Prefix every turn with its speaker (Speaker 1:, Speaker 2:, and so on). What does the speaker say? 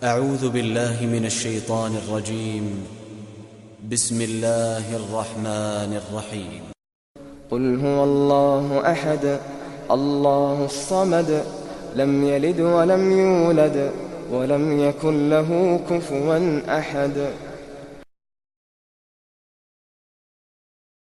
Speaker 1: أعوذ بالله من الشيطان الرجيم. بسم الله الرحمن الرحيم.
Speaker 2: قل هو الله أحد الله الصمد لم يلد ولم يولد ولم يكن له كفوا أحد.